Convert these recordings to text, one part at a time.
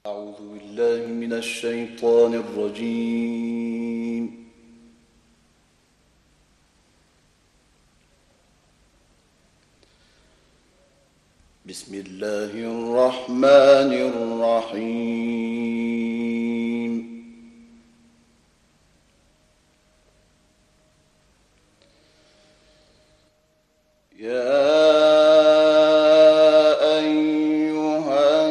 أعوذ بالله من الشيطان الرجيم. بسم الله الرحمن الرحيم. يا أيها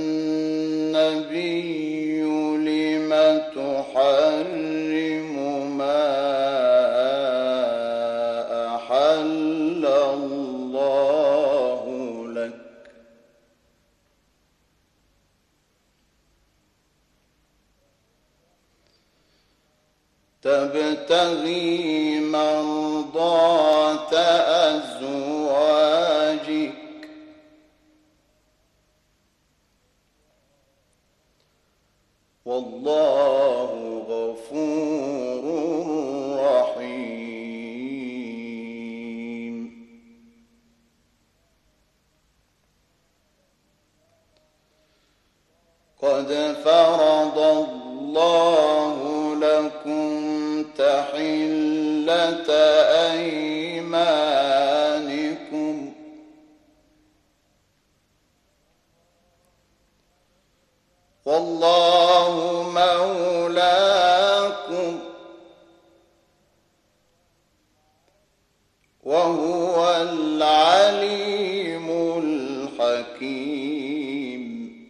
النبي لم تحرم ما أحل الله لك تبتغي مرضات أزواجك والله غفور رحيم. قد فرض الله لكم تحلة أيمانكم والله مولاكم وهو العليم الحكيم.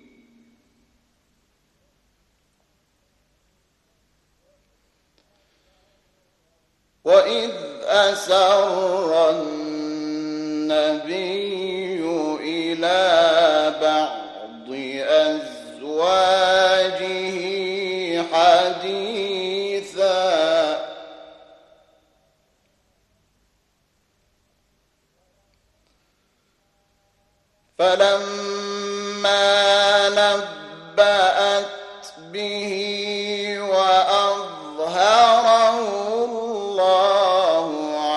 وإذ أسر النبي إلى بعض أزواجه حديثا فلما نبأت به وأظهره الله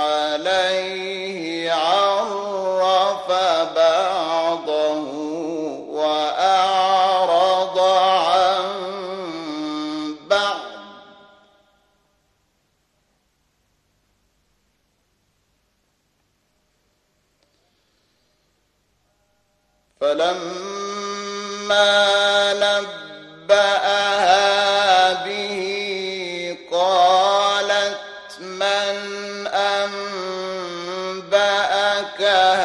عليه عرف بعضه وأعرض عن بعض فلما نبأها به قالت من أنبأك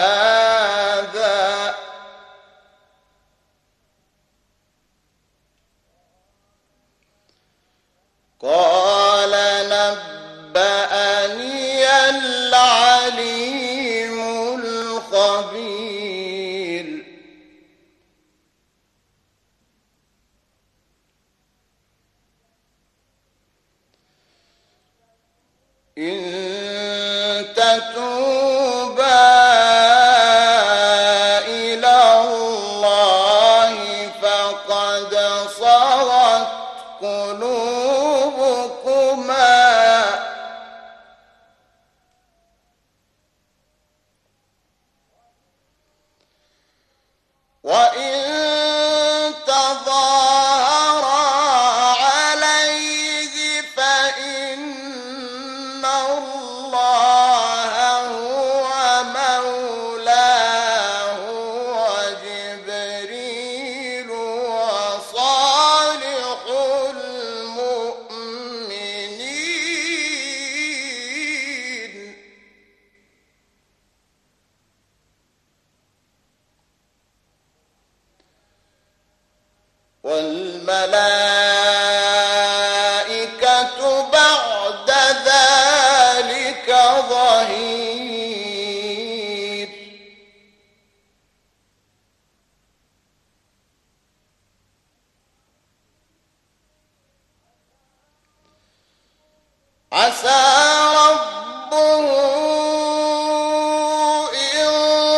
هذا قال نبأني العليم الخبير. إن تتوبا إلى الله فقد صغت قلوبكما وإن تظاهرا عليه فإن الله هو مولاه وجبريل وصالح المؤمنين والملائكة بعد ذلك ظهير. عسى ربه إن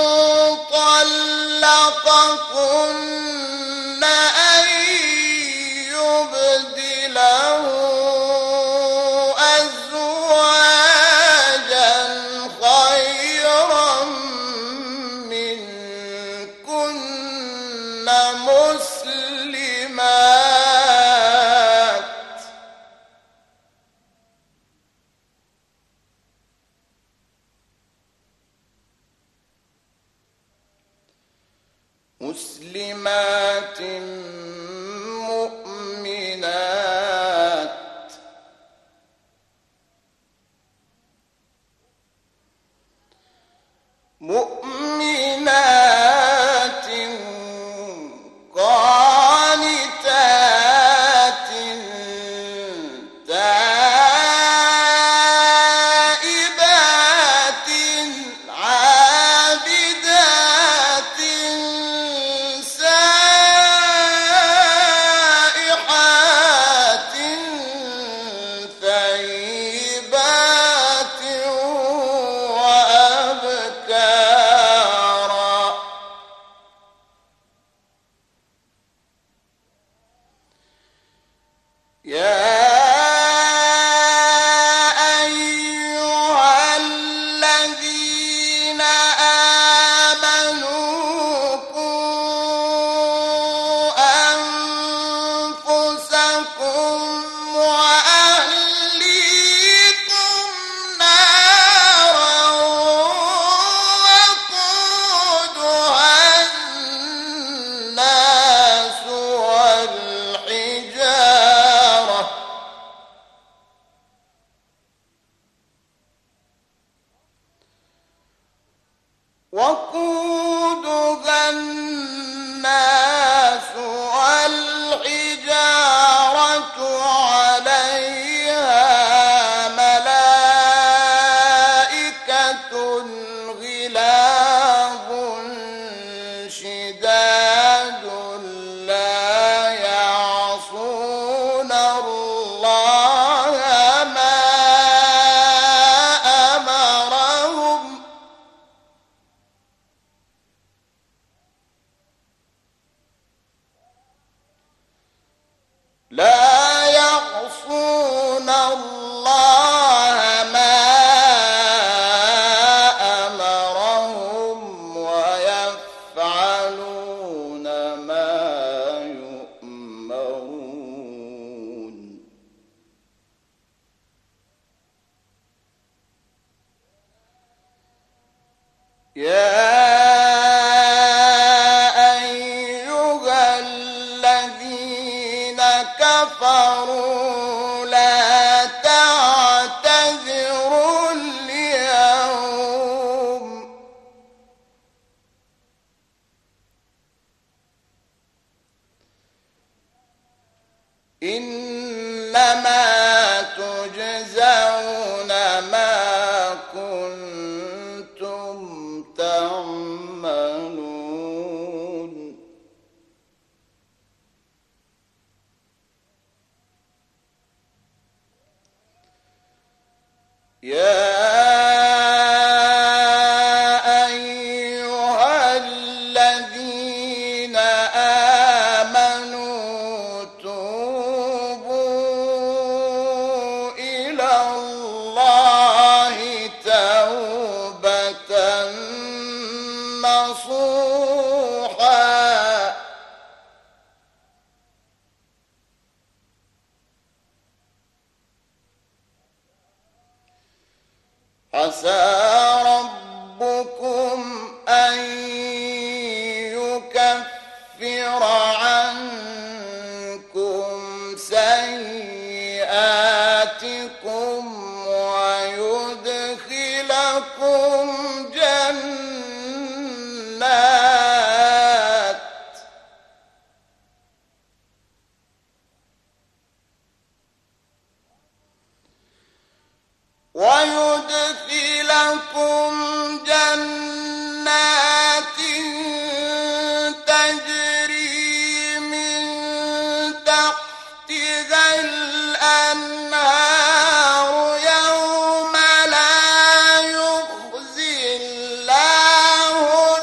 طلقكن أن يبدله أزواجا خيرا منكن مسلمات مسلمات مؤمنات قانتات تائبات عابدات سائحات ثيبات وأبكارا يا أيها الذين آمنوا قوا أنفسكم وأهليكم نارا وقودها الناس والحجارة عليها ملائكة غلاظ شداد لا يعصون الله ما أمرهم لا يعصون الله ما أمرهم ويفعلون ما يؤمرون يا أيها الذين كفروا لا تعتذروا اليوم إنما تجزون ما كنتم تعملون يا أيها الذين آمنوا توبوا إلى الله توبة نصوحا عسى ربكم أن يكفر عنكم سيئاتكم ويدخلكم جنات تجري من تحتها الأنهار يوم لا يخزي الله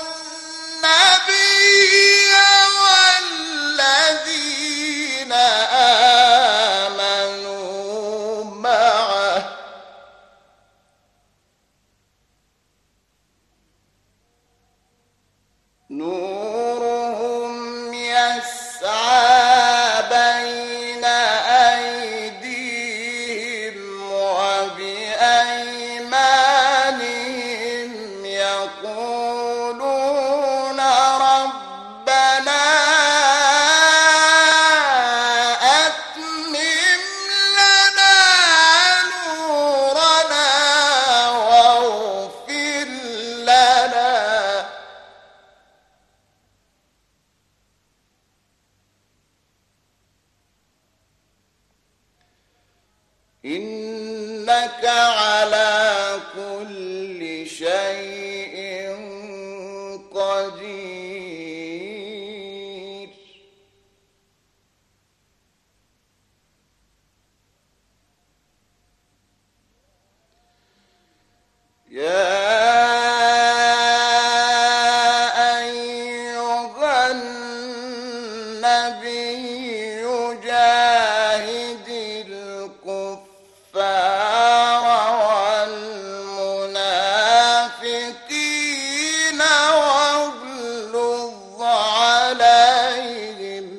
النبي والذين آمنوا معه نورهم يسعى بين أيديهم وبأيمانهم يقولون ربنا إنك على كل شيء قدير. يا أيها النبي جاهد الكفار والمنافقين واغلظ عليهم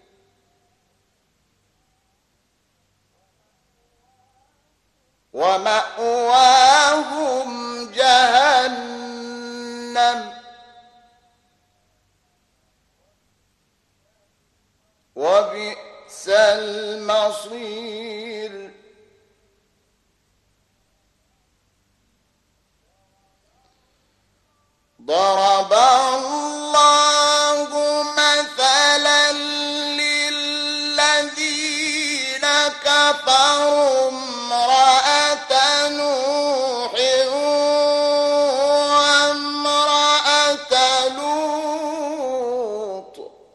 ومأواهم جهنم وبئس المصير. ضرب الله مثلا للذين كفروا امرأة نوح وامرأة لوط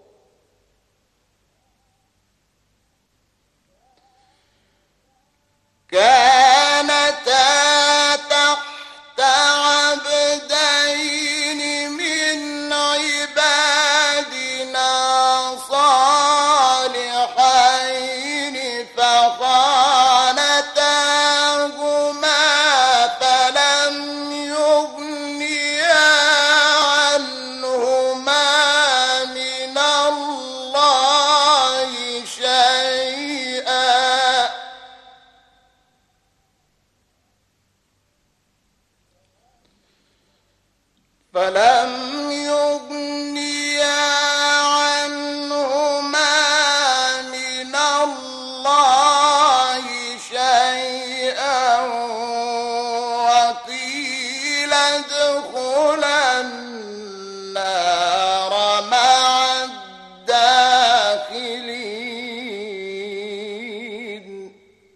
كانتا تحت عبدين من عبادنا صالحين فخانتاهما فلم يغنيا عنهما من الله شيئا وقيل ادخلا النار مع الداخلين.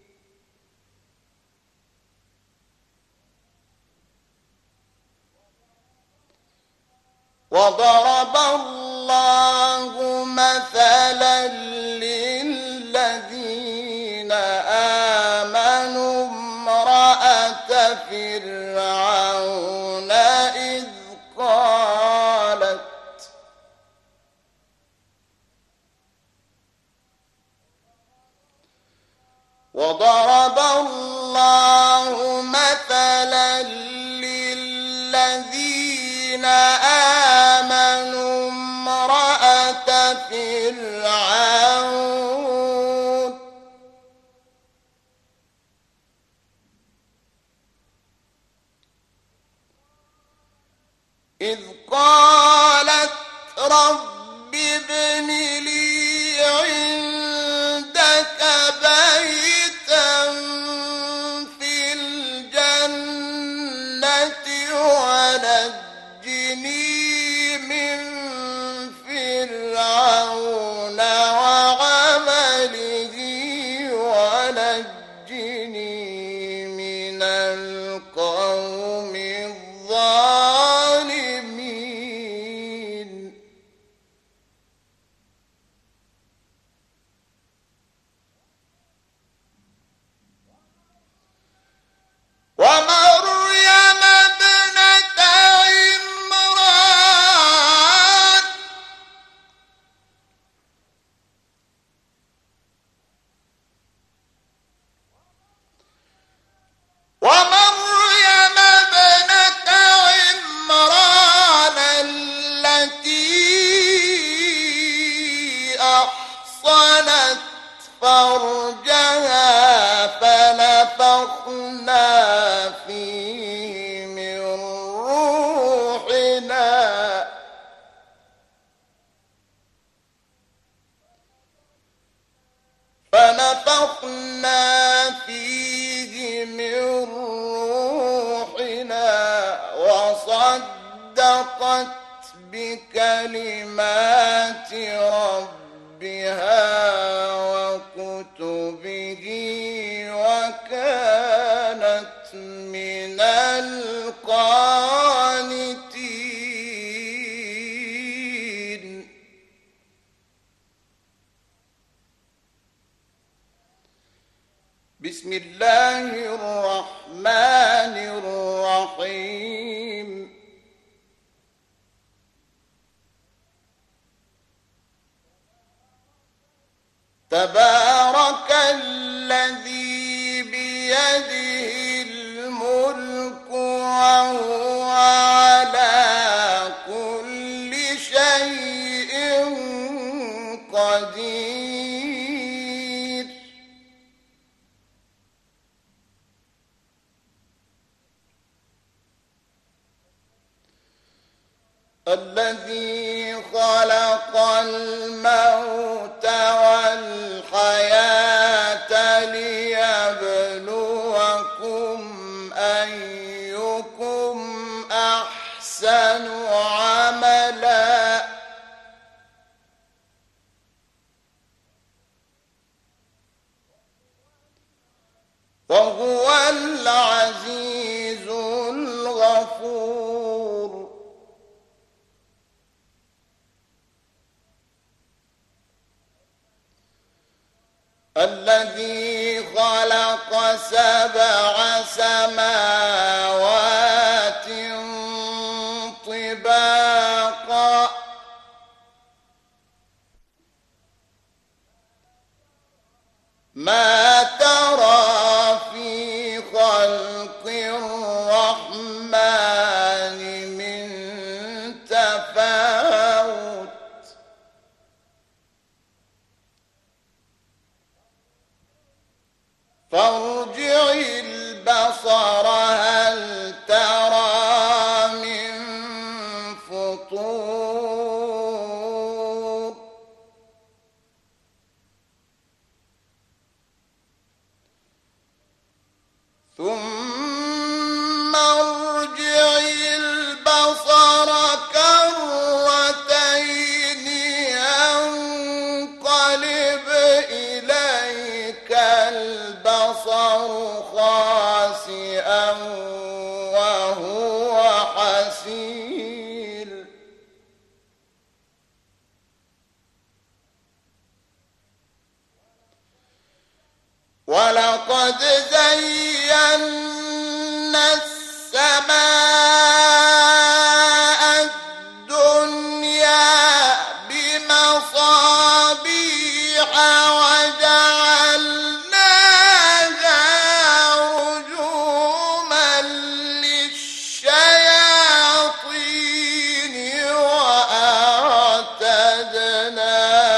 وضرب الله مثلا للذين آمنوا امرأة فرعون إذ وضرب الله مثلا للذين آمنوا امرأة فرعون إذ قالت رب ابن لي عندك بيتا في الجنة ونجني من فرعون وعمله ونجني من القوم الظالمين. ومريم ابنة عمران التي أحصنت فرجها فنفخنا فيه من روحنا وصدقت بكلمات ربها وكتبه من القانتين بسم الله الرحمن الرحيم تبارك الذي بيده الملك وهو على كل شيء قدير الذي خلق الموت والحياة ليبلوكم أيكم أحسن عملا وهو العزيز الغفور الذي خلق 7 سماوات طباقا ما ترى في خلق الرحمن من تفاوت فارجع البصر هل ترى من فطور ثم ارجع البصر كرتين ينقلب إليك البصر خاسئا وهو حسير ولقد زينا السماء الدنيا بمصابيح وجعلناها رجوما للشياطين وأعتدنا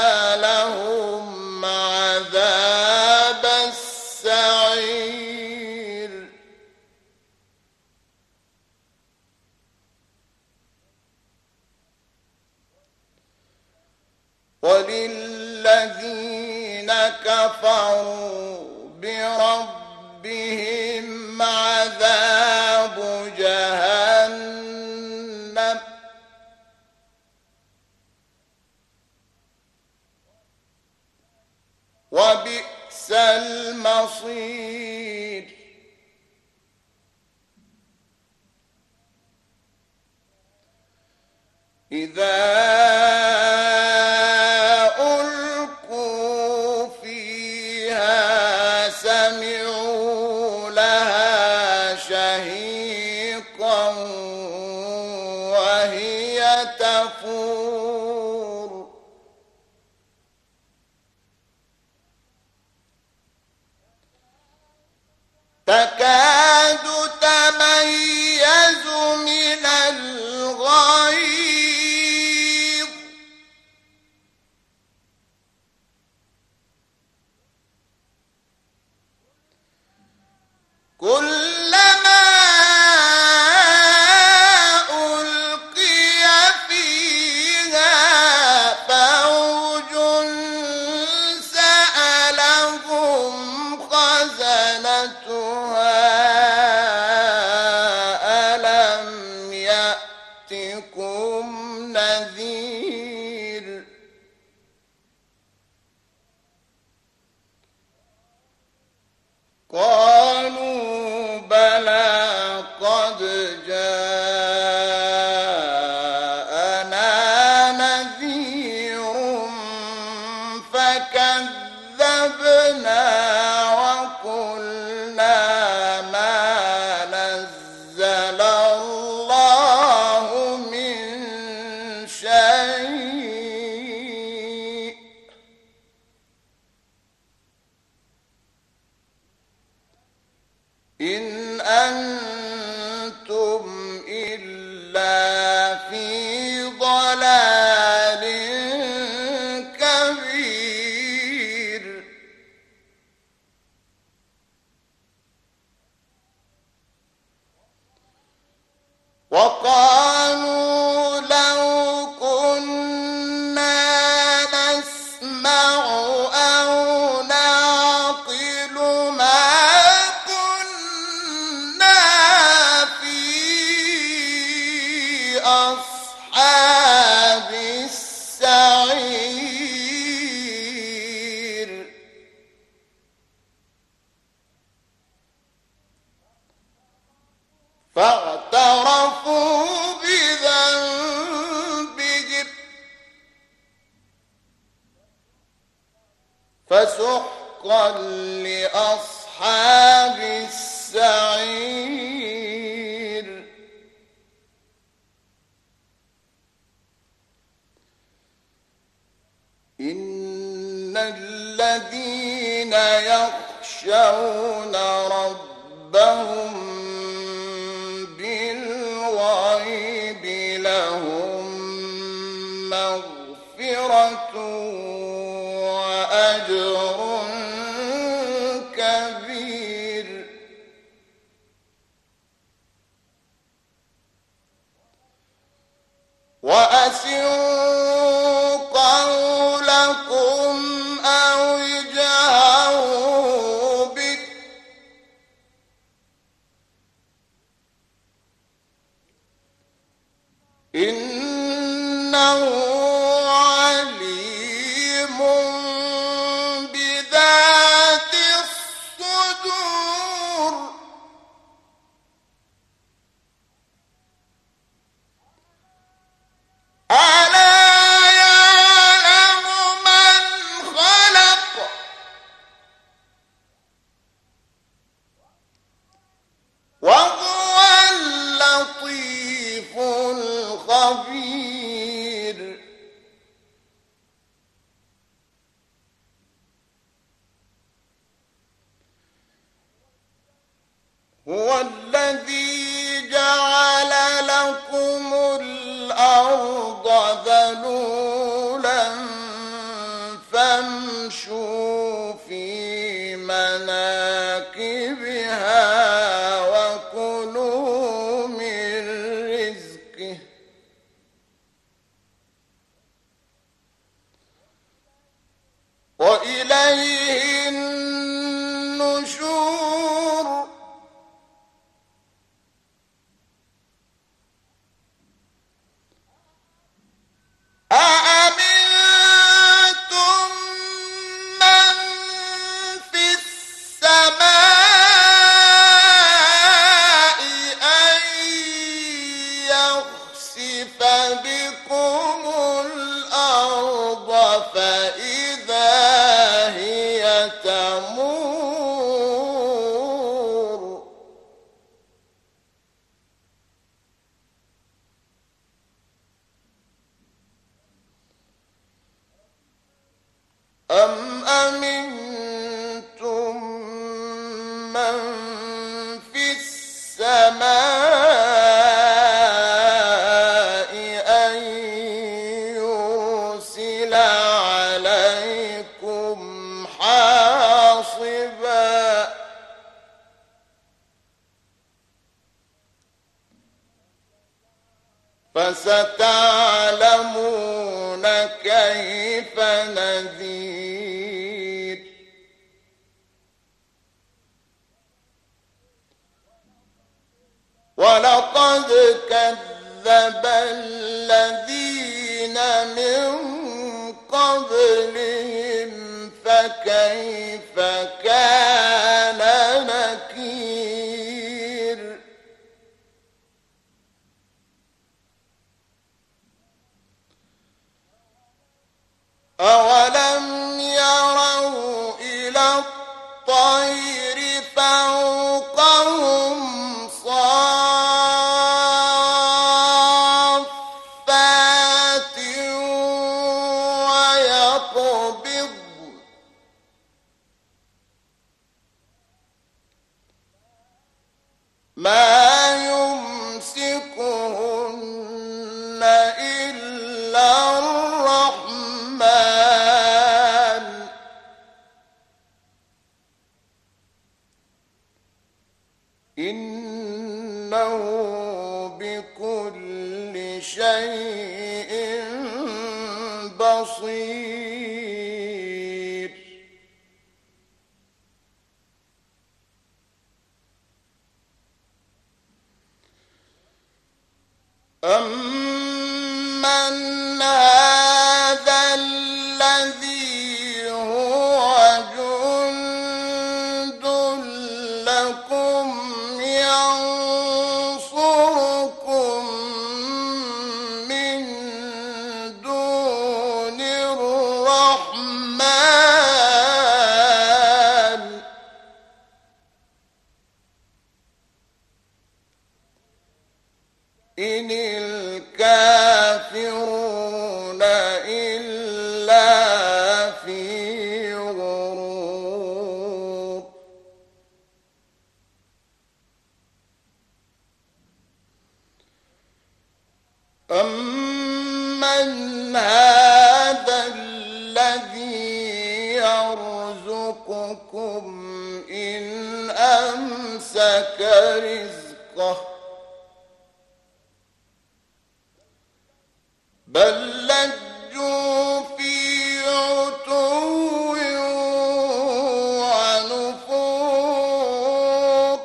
لهم عذاب السعير وللذين كفروا بربهم عذاب جهنم وبئس المصير إذا ألقوا فيها سمعوا لها شهيقا وهي تفور تكاد تميز من الغيظ كلما ألقي فيها فوج سألهم خزنتها فكذبنا وقلنا ما نزل الله من شيء إن أنتم إلا في ضلال كبير وقالوا لو كنا نسمع أو نعقل ما كنا في أصحاب السعير فاعترفوا بذنبهم فسحقا لأصحاب السعير إن الذين يخشون ربهم بالغيب لهم مغفرة وأجر كبير وأسروا قولكم أو اجهروا به إنه عليم بذات الصدور ألا يعلم من خلق وهو اللطيف الخبير هو الذي جعل لكم الأرض ذلولا فامشوا في مناكبها وكلوا من رزقه وإليه النشور أأمنتم من في السماء أن يخسف بكم الأرض فإذا هي تمور أم أمنتم من في السماء أن يرسل عليكم حاصبا فستعلمون كيف نذير ولقد كذب الذين من قبلهم فكيف كان نكير أولم فاقبض ما يمسكهن إلا الرحمن إنه بكل شيء بصير أمن هذا الذي هو جند لكم ينصركم من دون الرحمن إن الكافرون إلا في غرور أمن هذا الذي يرزقكم إن أمسك رزقه بل لجوا في عتو ونفور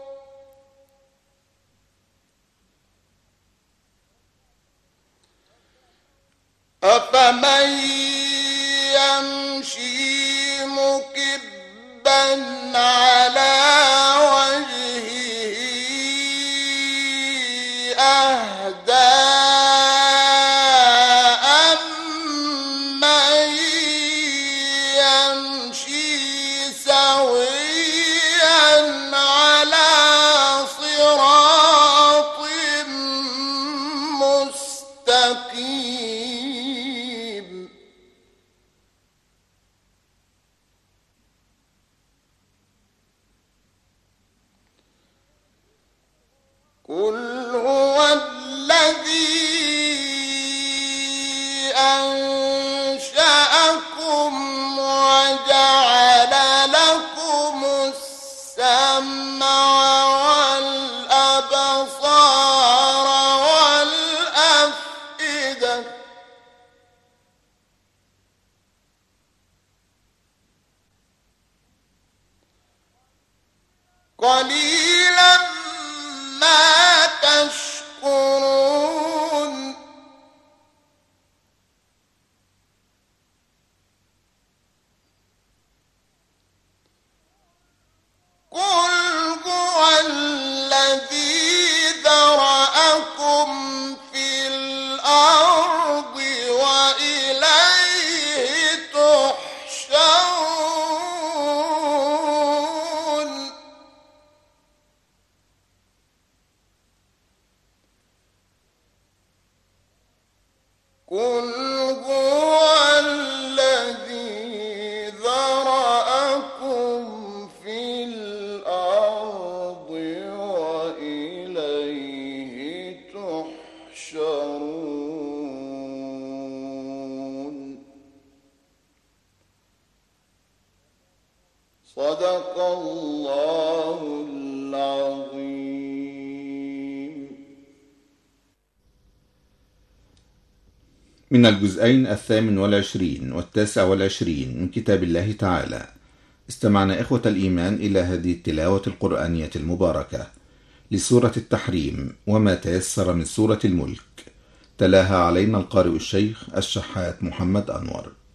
أفمن يمشي مكبا على وجهه أهدى أمن يمشي سويا على صراط مستقيم قل هو الذي أنشأكم وجعل لكم السمع والأبصار والأفئدة قليلا ما تشكرون قل هو الذي ذرأكم في الأرض وإليه تحشرون قل هو الذي ذرأكم في الأرض وإليه تحشرون صدق الله العظيم. من الجزئين 28 و29 من كتاب الله تعالى. استمعنا إخوة الإيمان إلى هذه التلاوة القرآنية المباركة لسورة التحريم وما تيسر من سورة الملك، تلاها علينا القارئ الشيخ الشحات محمد أنور.